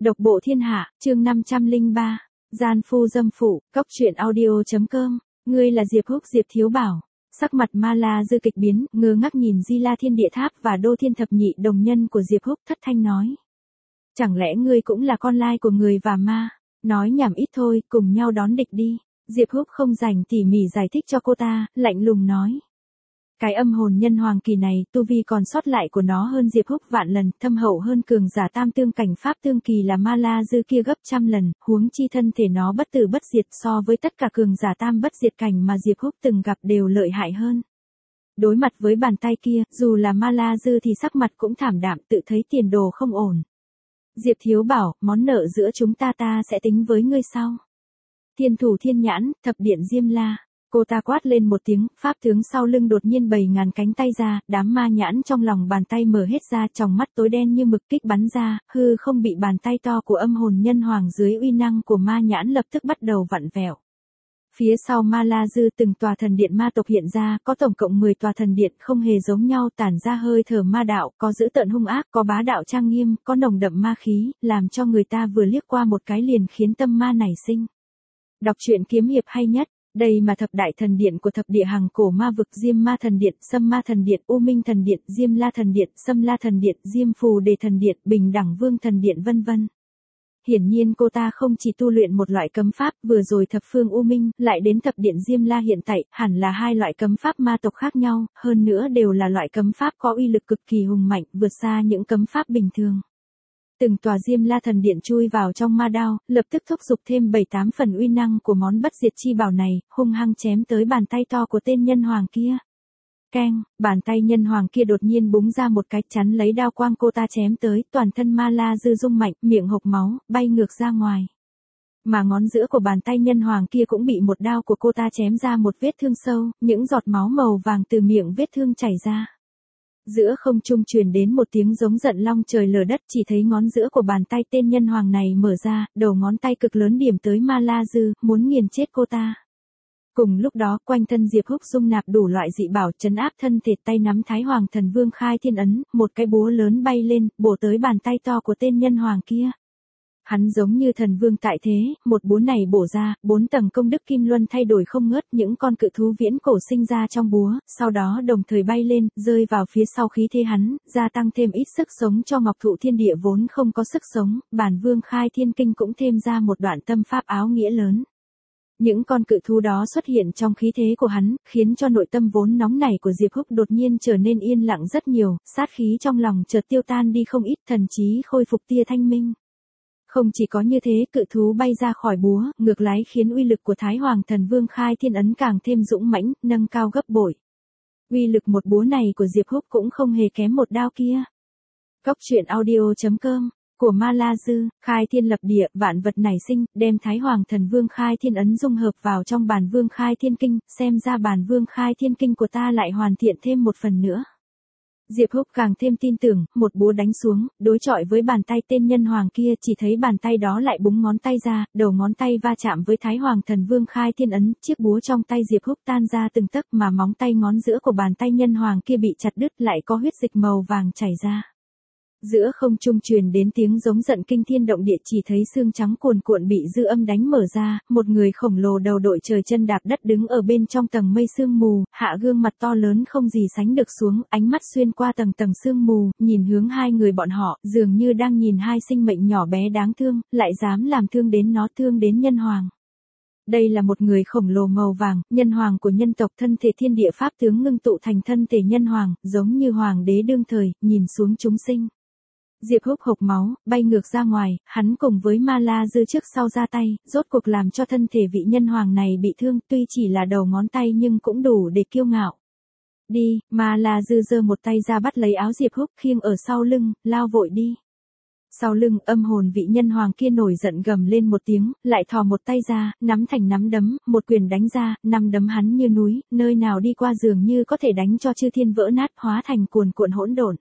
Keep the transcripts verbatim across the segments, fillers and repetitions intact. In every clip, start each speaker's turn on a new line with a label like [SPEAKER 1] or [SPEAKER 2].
[SPEAKER 1] Độc bộ thiên hạ, chương năm trăm lẻ ba, gian phu dâm phụ, cốc truyện audio.com, ngươi là Diệp Húc Diệp Thiếu Bảo. Sắc mặt Ma La Dư kịch biến, ngơ ngác nhìn Di La Thiên Địa Tháp và Đô Thiên Thập Nhị đồng nhân của Diệp Húc, thất thanh nói. Chẳng lẽ ngươi cũng là con lai của người và ma? Nói nhảm ít thôi, cùng nhau đón địch đi. Diệp Húc không rảnh tỉ mỉ giải thích cho cô ta, lạnh lùng nói. Cái âm hồn nhân hoàng kỳ này, tu vi còn sót lại của nó hơn Diệp Húc vạn lần, thâm hậu hơn cường giả tam tương cảnh pháp tương kỳ là Ma La Dư kia gấp trăm lần, huống chi thân thể nó bất tử bất diệt so với tất cả cường giả tam bất diệt cảnh mà Diệp Húc từng gặp đều lợi hại hơn. Đối mặt với bàn tay kia, dù là Ma La Dư thì sắc mặt cũng thảm đạm, tự thấy tiền đồ không ổn. Diệp Thiếu Bảo, món nợ giữa chúng ta ta sẽ tính với ngươi sau. Thiên thủ thiên nhãn, thập điện Diêm La. Cô ta quát lên một tiếng, pháp tướng sau lưng đột nhiên bầy ngàn cánh tay ra, đám ma nhãn trong lòng bàn tay mở hết ra, tròng mắt tối đen như mực kích bắn ra, hư không bị bàn tay to của âm hồn nhân hoàng dưới uy năng của ma nhãn lập tức bắt đầu vặn vẹo. Phía sau Ma La Dư từng tòa thần điện ma tộc hiện ra, có tổng cộng mười tòa thần điện không hề giống nhau, tản ra hơi thở ma đạo, có dữ tợn hung ác, có bá đạo trang nghiêm, có nồng đậm ma khí, làm cho người ta vừa liếc qua một cái liền khiến tâm ma nảy sinh. Đọc truyện kiếm hiệp hay nhất. Đây mà thập đại thần điện của thập địa hàng cổ ma vực, Diêm Ma thần điện, Sâm Ma thần điện, U Minh thần điện, Diêm La thần điện, Sâm La thần điện, Diêm Phù Đề thần điện, Bình Đẳng Vương thần điện vân vân. Hiển nhiên cô ta không chỉ tu luyện một loại cấm pháp, vừa rồi thập phương U Minh, lại đến thập điện Diêm La hiện tại, hẳn là hai loại cấm pháp ma tộc khác nhau, hơn nữa đều là loại cấm pháp có uy lực cực kỳ hùng mạnh, vượt xa những cấm pháp bình thường. Từng tòa Diêm La thần điện chui vào trong ma đao, lập tức thúc giục thêm bảy tám phần uy năng của món bất diệt chi bảo này, hung hăng chém tới bàn tay to của tên nhân hoàng kia. Keng, bàn tay nhân hoàng kia đột nhiên búng ra một cái chắn lấy đao quang cô ta chém tới, toàn thân Ma La Dư rung mạnh, miệng hộc máu, bay ngược ra ngoài. Mà ngón giữa của bàn tay nhân hoàng kia cũng bị một đao của cô ta chém ra một vết thương sâu, những giọt máu màu vàng từ miệng vết thương chảy ra. Giữa không trung truyền đến một tiếng giống giận long trời lở đất, chỉ thấy ngón giữa của bàn tay tên nhân hoàng này mở ra, đầu ngón tay cực lớn điểm tới Ma La Dư, muốn nghiền chết cô ta. Cùng lúc đó, quanh thân Diệp Húc dung nạp đủ loại dị bảo trấn áp thân thể, tay nắm Thái Hoàng Thần Vương khai thiên ấn, một cái búa lớn bay lên, bổ tới bàn tay to của tên nhân hoàng kia. Hắn giống như thần vương tại thế, một búa này bổ ra, bốn tầng công đức kim luân thay đổi không ngớt, những con cự thú viễn cổ sinh ra trong búa, sau đó đồng thời bay lên, rơi vào phía sau khí thế hắn, gia tăng thêm ít sức sống cho Ngọc Thụ Thiên Địa vốn không có sức sống, bản vương khai thiên kinh cũng thêm ra một đoạn tâm pháp áo nghĩa lớn. Những con cự thú đó xuất hiện trong khí thế của hắn, khiến cho nội tâm vốn nóng nảy của Diệp Húc đột nhiên trở nên yên lặng rất nhiều, sát khí trong lòng chợt tiêu tan đi không ít, thần trí khôi phục tia thanh minh. Không chỉ có như thế, cự thú bay ra khỏi búa, ngược lại khiến uy lực của Thái Hoàng Thần Vương khai thiên ấn càng thêm dũng mãnh, nâng cao gấp bội. Uy lực một búa này của Diệp Húc cũng không hề kém một đao kia. Cốc truyện audio.com của Ma La Dư, khai thiên lập địa, vạn vật nảy sinh, đem Thái Hoàng Thần Vương khai thiên ấn dung hợp vào trong bản vương khai thiên kinh, xem ra bản vương khai thiên kinh của ta lại hoàn thiện thêm một phần nữa. Diệp Húc càng thêm tin tưởng, một búa đánh xuống, đối chọi với bàn tay tên nhân hoàng kia, chỉ thấy bàn tay đó lại búng ngón tay ra, đầu ngón tay va chạm với Thái Hoàng Thần Vương khai thiên ấn, chiếc búa trong tay Diệp Húc tan ra từng tấc, mà móng tay ngón giữa của bàn tay nhân hoàng kia bị chặt đứt, lại có huyết dịch màu vàng chảy ra. Giữa không trung truyền đến tiếng giống giận kinh thiên động địa, chỉ thấy xương trắng cuồn cuộn bị dư âm đánh mở ra, một người khổng lồ đầu đội trời chân đạp đất đứng ở bên trong tầng mây sương mù, hạ gương mặt to lớn không gì sánh được xuống, ánh mắt xuyên qua tầng tầng sương mù, nhìn hướng hai người bọn họ, dường như đang nhìn hai sinh mệnh nhỏ bé đáng thương, lại dám làm thương đến nó, thương đến nhân hoàng. Đây là một người khổng lồ màu vàng, nhân hoàng của nhân tộc, thân thể thiên địa pháp tướng ngưng tụ thành thân thể nhân hoàng, giống như hoàng đế đương thời, nhìn xuống chúng sinh. Diệp Húc hộc máu, bay ngược ra ngoài, hắn cùng với Ma La Dư trước sau ra tay, rốt cuộc làm cho thân thể vị nhân hoàng này bị thương, tuy chỉ là đầu ngón tay nhưng cũng đủ để kiêu ngạo. Đi, Ma La Dư giơ một tay ra bắt lấy áo Diệp Húc, khiêng ở sau lưng, lao vội đi. Sau lưng, âm hồn vị nhân hoàng kia nổi giận gầm lên một tiếng, lại thò một tay ra, nắm thành nắm đấm, một quyền đánh ra, năm đấm hắn như núi, nơi nào đi qua dường như có thể đánh cho chư thiên vỡ nát, hóa thành cuồn cuộn hỗn độn.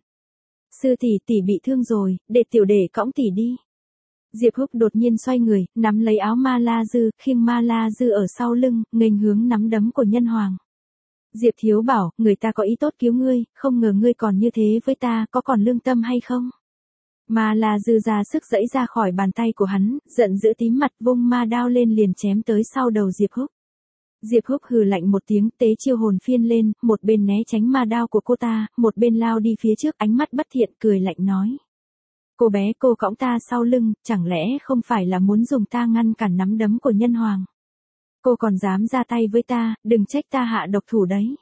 [SPEAKER 1] Sư tỷ tỷ bị thương rồi, để tiểu đệ cõng tỷ đi. Diệp Húc đột nhiên xoay người, nắm lấy áo Ma La Dư, khiêng Ma La Dư ở sau lưng, nghênh hướng nắm đấm của nhân hoàng. Diệp Thiếu Bảo, người ta có ý tốt cứu ngươi, không ngờ ngươi còn như thế với ta, có còn lương tâm hay không? Ma La Dư ra sức giãy ra khỏi bàn tay của hắn, giận dữ tím mặt vung ma đao lên liền chém tới sau đầu Diệp Húc. Diệp Húc hừ lạnh một tiếng, tế chiêu hồn phiên lên, một bên né tránh ma đao của cô ta, một bên lao đi phía trước, ánh mắt bất thiện cười lạnh nói. Cô bé cô cõng ta sau lưng, chẳng lẽ không phải là muốn dùng ta ngăn cản nắm đấm của nhân hoàng? Cô còn dám ra tay với ta, đừng trách ta hạ độc thủ đấy.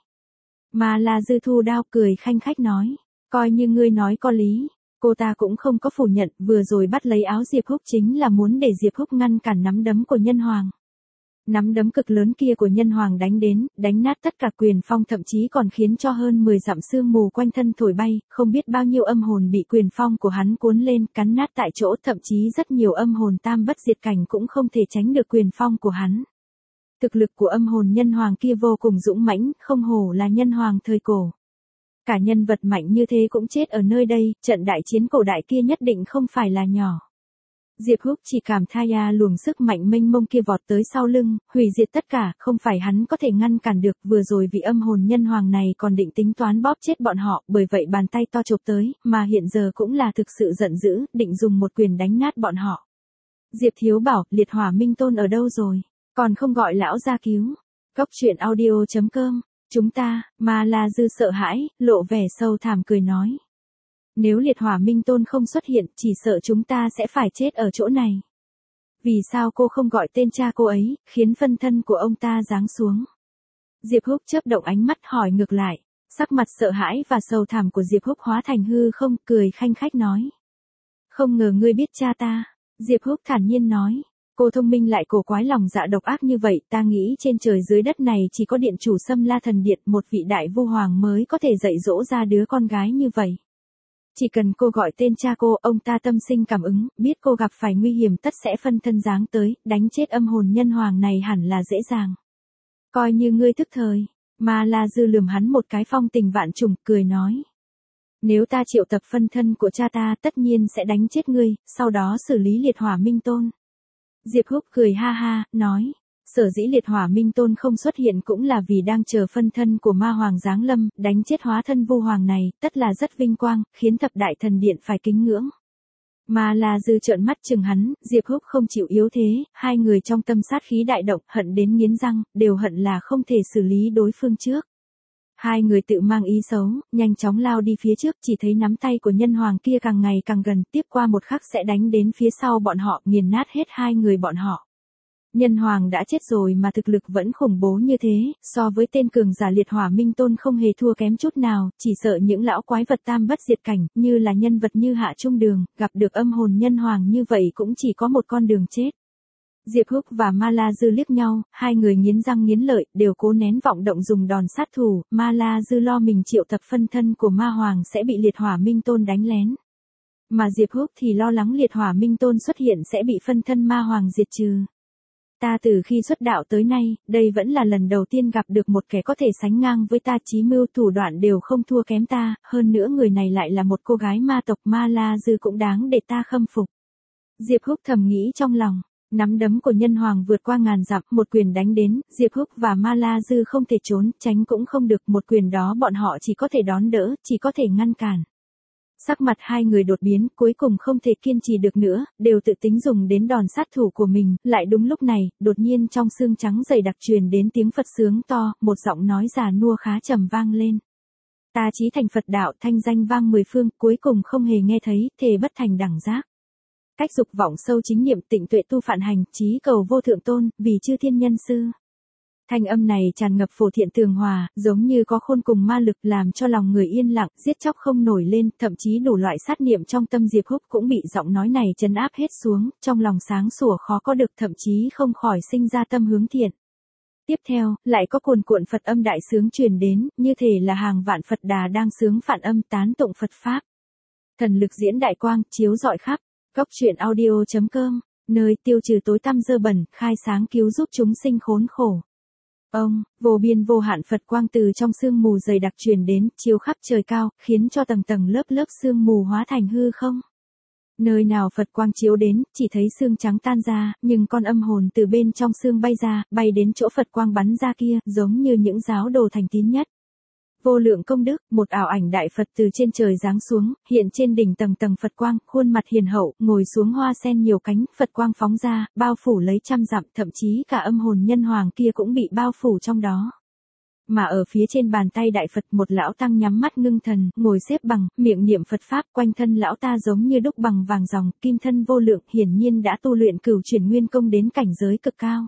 [SPEAKER 1] Ma La Dư thu đao cười khanh khách nói, coi như ngươi nói có lý. Cô ta cũng không có phủ nhận, vừa rồi bắt lấy áo Diệp Húc chính là muốn để Diệp Húc ngăn cản nắm đấm của nhân hoàng. Nắm đấm cực lớn kia của nhân hoàng đánh đến, đánh nát tất cả quyền phong, thậm chí còn khiến cho hơn mười dặm sương mù quanh thân thổi bay, không biết bao nhiêu âm hồn bị quyền phong của hắn cuốn lên, cắn nát tại chỗ, thậm chí rất nhiều âm hồn tam bất diệt cảnh cũng không thể tránh được quyền phong của hắn. Thực lực của âm hồn nhân hoàng kia vô cùng dũng mãnh, không hổ là nhân hoàng thời cổ. Cả nhân vật mạnh như thế cũng chết ở nơi đây, trận đại chiến cổ đại kia nhất định không phải là nhỏ. Diệp Húc chỉ cảm thấy à luồng sức mạnh mênh mông kia vọt tới sau lưng, hủy diệt tất cả, không phải hắn có thể ngăn cản được, vừa rồi vị âm hồn nhân hoàng này còn định tính toán bóp chết bọn họ, bởi vậy bàn tay to chộp tới, mà hiện giờ cũng là thực sự giận dữ, định dùng một quyền đánh nát bọn họ. Diệp Thiếu bảo, liệt hỏa minh tôn ở đâu rồi? Còn không gọi lão ra cứu. Cốc truyện audio chấm com. Chúng ta, Ma La Dư sợ hãi, lộ vẻ sâu thẳm cười nói. Nếu liệt hỏa minh tôn không xuất hiện, chỉ sợ chúng ta sẽ phải chết ở chỗ này. Vì sao cô không gọi tên cha cô ấy, khiến phân thân của ông ta giáng xuống? Diệp Húc chớp động ánh mắt hỏi ngược lại. Sắc mặt sợ hãi và sâu thẳm của Diệp Húc hóa thành hư không, cười khanh khách nói. Không ngờ ngươi biết cha ta. Diệp Húc thản nhiên nói. Cô thông minh lại cổ quái lòng dạ độc ác như vậy, ta nghĩ trên trời dưới đất này chỉ có điện chủ Sâm La Thần Điện, một vị đại vu hoàng mới có thể dạy dỗ ra đứa con gái như vậy. Chỉ cần cô gọi tên cha cô, ông ta tâm sinh cảm ứng, biết cô gặp phải nguy hiểm tất sẽ phân thân giáng tới, đánh chết âm hồn nhân hoàng này hẳn là dễ dàng. Coi như ngươi thức thời. Ma La Dư lườm hắn một cái phong tình vạn trùng, cười nói. Nếu ta triệu tập phân thân của cha ta tất nhiên sẽ đánh chết ngươi, sau đó xử lý liệt hỏa minh tôn. Diệp Húc cười ha ha, nói, sở dĩ liệt hỏa minh tôn không xuất hiện cũng là vì đang chờ phân thân của ma hoàng giáng lâm, đánh chết hóa thân vu hoàng này, tất là rất vinh quang, khiến thập đại thần điện phải kính ngưỡng. Ma La Dư trợn mắt chừng hắn, Diệp Húc không chịu yếu thế, hai người trong tâm sát khí đại động, hận đến nghiến răng, đều hận là không thể xử lý đối phương trước. Hai người tự mang ý xấu, nhanh chóng lao đi phía trước, chỉ thấy nắm tay của nhân hoàng kia càng ngày càng gần, tiếp qua một khắc sẽ đánh đến phía sau bọn họ, nghiền nát hết hai người bọn họ. Nhân hoàng đã chết rồi mà thực lực vẫn khủng bố như thế, so với tên cường giả liệt hỏa minh tôn không hề thua kém chút nào, chỉ sợ những lão quái vật tam bất diệt cảnh, như là nhân vật như Hạ Trung Đường, gặp được âm hồn nhân hoàng như vậy cũng chỉ có một con đường chết. Diệp Húc và Ma La Dư liếc nhau, hai người nghiến răng nghiến lợi, đều cố nén vọng động dùng đòn sát thủ, Ma La Dư lo mình triệu tập phân thân của ma hoàng sẽ bị liệt hỏa minh tôn đánh lén. Mà Diệp Húc thì lo lắng liệt hỏa minh tôn xuất hiện sẽ bị phân thân ma hoàng diệt trừ. Ta từ khi xuất đạo tới nay, đây vẫn là lần đầu tiên gặp được một kẻ có thể sánh ngang với ta, chí mưu thủ đoạn đều không thua kém ta, hơn nữa người này lại là một cô gái ma tộc, Ma La Dư cũng đáng để ta khâm phục. Diệp Húc thầm nghĩ trong lòng. Nắm đấm của nhân hoàng vượt qua ngàn dặm, một quyền đánh đến, Diệp Húc và Ma La Dư không thể trốn, tránh cũng không được, một quyền đó bọn họ chỉ có thể đón đỡ, chỉ có thể ngăn cản. Sắc mặt hai người đột biến, cuối cùng không thể kiên trì được nữa, đều tự tính dùng đến đòn sát thủ của mình, lại đúng lúc này, đột nhiên trong xương trắng dày đặc truyền đến tiếng Phật sướng to, một giọng nói già nua khá trầm vang lên. Ta chí thành Phật đạo, thanh danh vang mười phương, cuối cùng không hề nghe thấy, thề bất thành đẳng giác. Cách dục vọng sâu chính niệm, tịnh tuệ tu phản hành, chí cầu vô thượng tôn, vì chư thiên nhân sư. Thanh âm này tràn ngập phổ thiện tường hòa, giống như có khôn cùng ma lực, làm cho lòng người yên lặng, giết chóc không nổi lên, thậm chí đủ loại sát niệm trong tâm Diệp Húc cũng bị giọng nói này trấn áp hết xuống, trong lòng sáng sủa khó có được, thậm chí không khỏi sinh ra tâm hướng thiện. Tiếp theo, lại có cuồn cuộn Phật âm đại sướng truyền đến, như thể là hàng vạn Phật đà đang sướng phản âm tán tụng Phật Pháp. Thần lực diễn đại quang, chiếu rọi khắp. Cốc truyện audio chấm com, nơi tiêu trừ tối tăm dơ bẩn, khai sáng cứu giúp chúng sinh khốn khổ. Ông, vô biên vô hạn Phật quang từ trong sương mù dày đặc truyền đến, chiếu khắp trời cao, khiến cho tầng tầng lớp lớp sương mù hóa thành hư không. Nơi nào Phật quang chiếu đến, chỉ thấy xương trắng tan ra, nhưng con âm hồn từ bên trong xương bay ra, bay đến chỗ Phật quang bắn ra kia, giống như những giáo đồ thành tín nhất. Vô lượng công đức, một ảo ảnh đại Phật từ trên trời giáng xuống, hiện trên đỉnh tầng tầng Phật quang, khuôn mặt hiền hậu, ngồi xuống hoa sen nhiều cánh, Phật quang phóng ra, bao phủ lấy trăm dặm, thậm chí cả âm hồn nhân hoàng kia cũng bị bao phủ trong đó. Mà ở phía trên bàn tay đại Phật một lão tăng nhắm mắt ngưng thần, ngồi xếp bằng, miệng niệm Phật Pháp, quanh thân lão ta giống như đúc bằng vàng ròng, kim thân vô lượng, hiển nhiên đã tu luyện cửu chuyển nguyên công đến cảnh giới cực cao.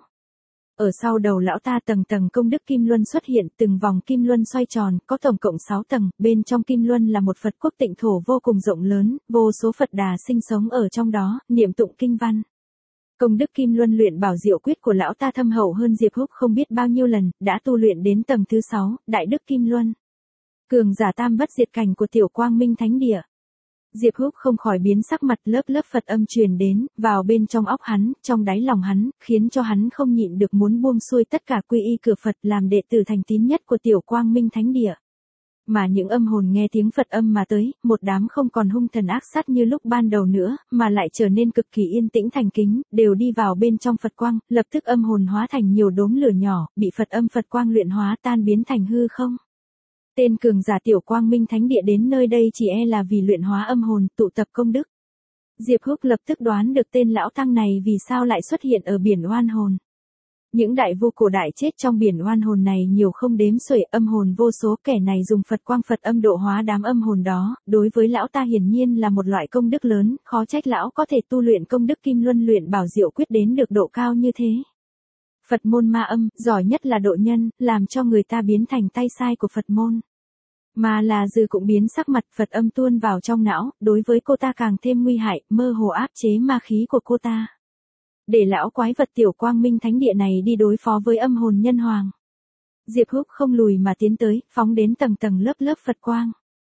[SPEAKER 1] Ở sau đầu lão ta tầng tầng công đức kim luân xuất hiện, từng vòng kim luân xoay tròn, có tổng cộng sáu tầng, bên trong kim luân là một Phật quốc tịnh thổ vô cùng rộng lớn, vô số Phật đà sinh sống ở trong đó, niệm tụng kinh văn. Công đức kim luân luyện bảo diệu quyết của lão ta thâm hậu hơn Diệp Húc không biết bao nhiêu lần, đã tu luyện đến tầng thứ sáu, đại đức kim luân. Cường giả tam bất diệt cảnh của tiểu quang minh thánh địa. Diệp Húc không khỏi biến sắc mặt, lớp lớp Phật âm truyền đến, vào bên trong óc hắn, trong đáy lòng hắn, khiến cho hắn không nhịn được muốn buông xuôi tất cả quy y cửa Phật làm đệ tử thành tín nhất của tiểu quang minh thánh địa. Mà những âm hồn nghe tiếng Phật âm mà tới, một đám không còn hung thần ác sát như lúc ban đầu nữa, mà lại trở nên cực kỳ yên tĩnh thành kính, đều đi vào bên trong Phật quang, lập tức âm hồn hóa thành nhiều đốm lửa nhỏ, bị Phật âm Phật quang luyện hóa tan biến thành hư không. Tên cường giả tiểu quang minh thánh địa đến nơi đây chỉ e là vì luyện hóa âm hồn, tụ tập công đức. Diệp Húc lập tức đoán được tên lão tăng này vì sao lại xuất hiện ở biển oan hồn. Những đại vua cổ đại chết trong biển oan hồn này nhiều không đếm xuể, âm hồn vô số, kẻ này dùng Phật quang Phật âm độ hóa đám âm hồn đó, đối với lão ta hiển nhiên là một loại công đức lớn, khó trách lão có thể tu luyện công đức kim luân luyện bảo diệu quyết đến được độ cao như thế. Phật môn ma âm, giỏi nhất là độ nhân, làm cho người ta biến thành tay sai của Phật môn. Mà là dư cũng biến sắc mặt, Phật âm tuôn vào trong não, đối với cô ta càng thêm nguy hại, mơ hồ áp chế ma khí của cô ta. Để lão quái vật tiểu quang minh thánh địa này đi đối phó với âm hồn nhân hoàng. Diệp Húc không lùi mà tiến tới, phóng đến tầng tầng lớp lớp Phật quang.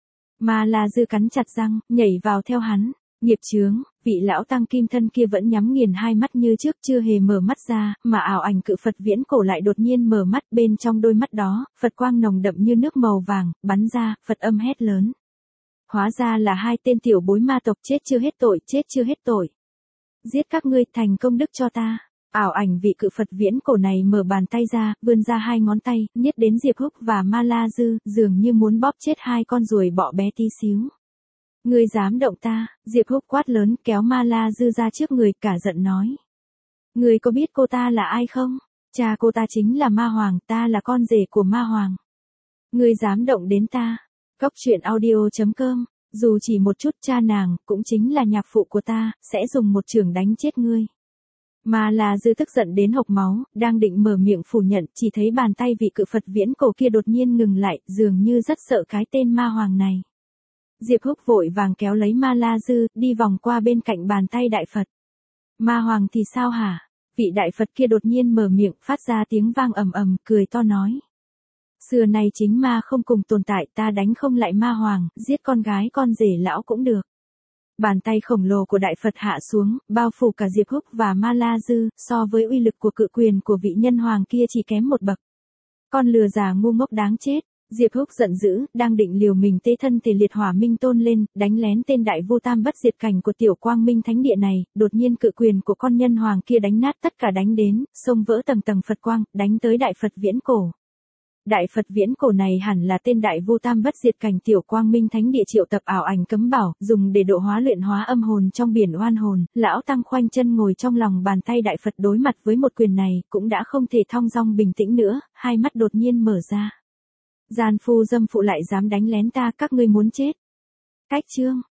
[SPEAKER 1] Mà là dư cắn chặt răng, nhảy vào theo hắn. Nghiệp chướng, vị lão tăng kim thân kia vẫn nhắm nghiền hai mắt như trước, chưa hề mở mắt ra, mà ảo ảnh cự Phật viễn cổ lại đột nhiên mở mắt, bên trong đôi mắt đó, Phật quang nồng đậm như nước màu vàng, bắn ra, Phật âm hét lớn. Hóa ra là hai tên tiểu bối ma tộc, chết chưa hết tội, chết chưa hết tội. Giết các ngươi, thành công đức cho ta. Ảo ảnh vị cự Phật viễn cổ này mở bàn tay ra, vươn ra hai ngón tay, nhét đến Diệp Húc và Ma La Dư, dường như muốn bóp chết hai con ruồi bọ bé tí xíu. Ngươi dám động ta, Diệp Húc quát lớn, kéo Ma La Dư ra trước người, cả giận nói. Ngươi có biết cô ta là ai không? Cha cô ta chính là Ma Hoàng, ta là con rể của Ma Hoàng. Ngươi dám động đến ta. Cóc truyện audio chấm com, dù chỉ một chút, cha nàng, cũng chính là nhạc phụ của ta, sẽ dùng một chưởng đánh chết ngươi. Ma La Dư tức giận đến hộc máu, đang định mở miệng phủ nhận, chỉ thấy bàn tay vị cự Phật viễn cổ kia đột nhiên ngừng lại, dường như rất sợ cái tên Ma Hoàng này. Diệp Húc vội vàng kéo lấy Ma La Dư, đi vòng qua bên cạnh bàn tay đại Phật. Ma Hoàng thì sao hả? Vị đại Phật kia đột nhiên mở miệng, phát ra tiếng vang ầm ầm, cười to nói. Xưa này chính ma không cùng tồn tại, ta đánh không lại Ma Hoàng, giết con gái con rể lão cũng được. Bàn tay khổng lồ của đại Phật hạ xuống, bao phủ cả Diệp Húc và Ma La Dư, so với uy lực của cự quyền của vị nhân hoàng kia chỉ kém một bậc. Con lừa già ngu ngốc đáng chết. Diệp Húc giận dữ, đang định liều mình tế thân thể liệt hỏa minh tôn lên, đánh lén tên đại vu tam bất diệt cảnh của tiểu quang minh thánh địa này, đột nhiên cự quyền của con nhân hoàng kia đánh nát tất cả đánh đến, xông vỡ tầng tầng Phật quang, đánh tới đại Phật viễn cổ. Đại Phật viễn cổ này hẳn là tên đại vu tam bất diệt cảnh tiểu quang minh thánh địa triệu tập ảo ảnh cấm bảo, dùng để độ hóa luyện hóa âm hồn trong biển oan hồn. Lão tăng khoanh chân ngồi trong lòng bàn tay đại Phật, đối mặt với một quyền này, cũng đã không thể thong dong bình tĩnh nữa, hai mắt đột nhiên mở ra. Gian phu dâm phụ lại dám đánh lén ta, các ngươi muốn chết. Cách chương